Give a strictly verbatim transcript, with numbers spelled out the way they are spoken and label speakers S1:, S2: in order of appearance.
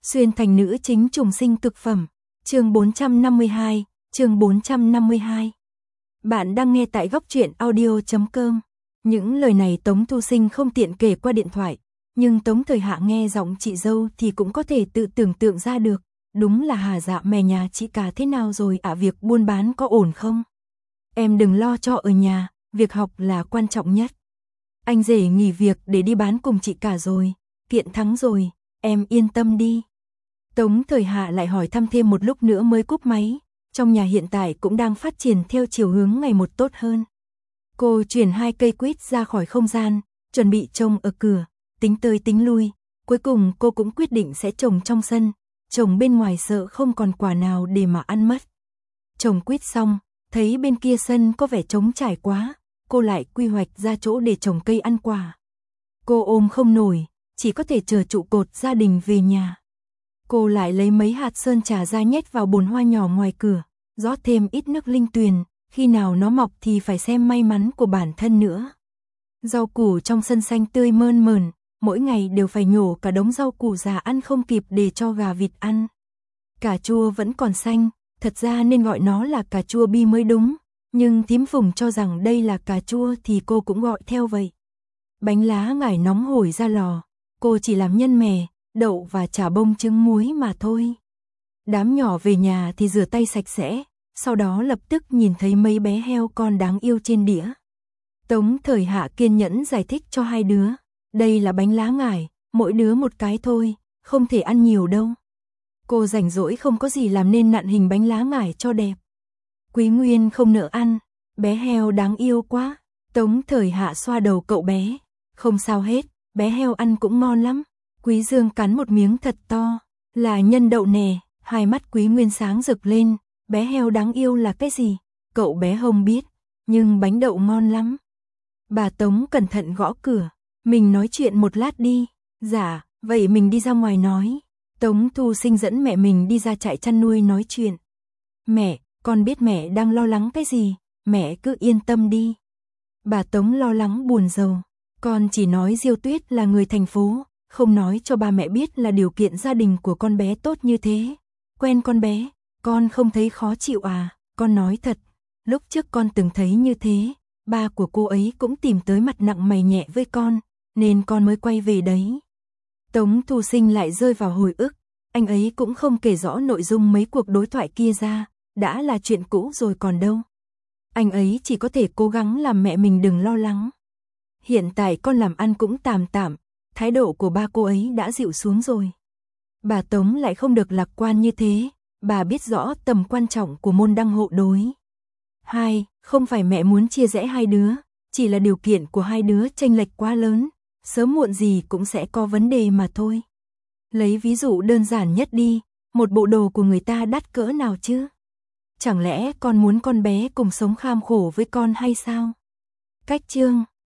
S1: Xuyên thành nữ chính trùng sinh cực phẩm. Chương bốn trăm năm mươi hai, chương bốn trăm năm mươi hai. Bạn đang nghe tại góc truyện audio chấm com. Những lời này Tống Thu Sinh không tiện kể qua điện thoại, nhưng Tống Thời Hạ nghe giọng chị dâu thì cũng có thể tự tưởng tượng ra được. Đúng là Hà Dạ mẹ nhà chị cả thế nào rồi ạ, à, việc buôn bán có ổn không? Em đừng lo cho ở nhà, việc học là quan trọng nhất. Anh rể nghỉ việc để đi bán cùng chị cả rồi, kiện thắng rồi, em yên tâm đi. Tống Thời Hạ lại hỏi thăm thêm một lúc nữa mới cúp máy. Trong nhà hiện tại cũng đang phát triển theo chiều hướng ngày một tốt hơn. Cô chuyển hai cây quýt ra khỏi không gian, chuẩn bị trồng ở cửa, tính tới tính lui. Cuối cùng cô cũng quyết định sẽ trồng trong sân, trồng bên ngoài sợ không còn quả nào để mà ăn mất. Trồng quýt xong, thấy bên kia sân có vẻ trống trải quá, cô lại quy hoạch ra chỗ để trồng cây ăn quả. Cô ôm không nổi, chỉ có thể chờ trụ cột gia đình về nhà. Cô lại lấy mấy hạt sơn trà ra nhét vào bồn hoa nhỏ ngoài cửa, rót thêm ít nước linh tuyền, khi nào nó mọc thì phải xem may mắn của bản thân nữa. Rau củ trong sân xanh tươi mơn mởn, mỗi ngày đều phải nhổ cả đống rau củ già ăn không kịp để cho gà vịt ăn. Cà chua vẫn còn xanh, thật ra nên gọi nó là cà chua bi mới đúng, nhưng thím Phùng cho rằng đây là cà chua thì cô cũng gọi theo vậy. Bánh lá ngải nóng hổi ra lò, cô chỉ làm nhân mè, đậu và chả bông trứng muối mà thôi. Đám nhỏ về nhà thì rửa tay sạch sẽ, sau đó lập tức nhìn thấy mấy bé heo con đáng yêu trên đĩa. Tống Thời Hạ kiên nhẫn giải thích cho hai đứa, đây là bánh lá ngải, mỗi đứa một cái thôi, không thể ăn nhiều đâu. Cô rảnh rỗi không có gì làm nên nặn hình bánh lá ngải cho đẹp. Quý Nguyên không nỡ ăn, bé heo đáng yêu quá. Tống Thời Hạ xoa đầu cậu bé, không sao hết, bé heo ăn cũng ngon lắm. Quý Dương cắn một miếng thật to, là nhân đậu nè, hai mắt Quý Nguyên sáng rực lên, bé heo đáng yêu là cái gì? Cậu bé không biết, nhưng bánh đậu ngon lắm. Bà Tống cẩn thận gõ cửa, mình nói chuyện một lát đi. Dạ, vậy mình đi ra ngoài nói. Tống Thu Sinh dẫn mẹ mình đi ra trại chăn nuôi nói chuyện. Mẹ, con biết mẹ đang lo lắng cái gì, mẹ cứ yên tâm đi. Bà Tống lo lắng buồn rầu, con chỉ nói Diêu Tuyết là người thành phố, không nói cho ba mẹ biết là điều kiện gia đình của con bé tốt như thế. Quen con bé, con không thấy khó chịu à, con nói thật, lúc trước con từng thấy như thế, ba của cô ấy cũng tìm tới mặt nặng mày nhẹ với con, nên con mới quay về đấy. Tống Thu Sinh lại rơi vào hồi ức, anh ấy cũng không kể rõ nội dung mấy cuộc đối thoại kia ra, đã là chuyện cũ rồi còn đâu. Anh ấy chỉ có thể cố gắng làm mẹ mình đừng lo lắng. Hiện tại con làm ăn cũng tạm tạm, thái độ của ba cô ấy đã dịu xuống rồi. Bà Tống lại không được lạc quan như thế, bà biết rõ tầm quan trọng của môn đăng hộ đối. Hai, không phải mẹ muốn chia rẽ hai đứa, chỉ là điều kiện của hai đứa chênh lệch quá lớn, sớm muộn gì cũng sẽ có vấn đề mà thôi. Lấy ví dụ đơn giản nhất đi, một bộ đồ của người ta đắt cỡ nào chứ? Chẳng lẽ con muốn con bé cùng sống kham khổ với con hay sao? Cách chương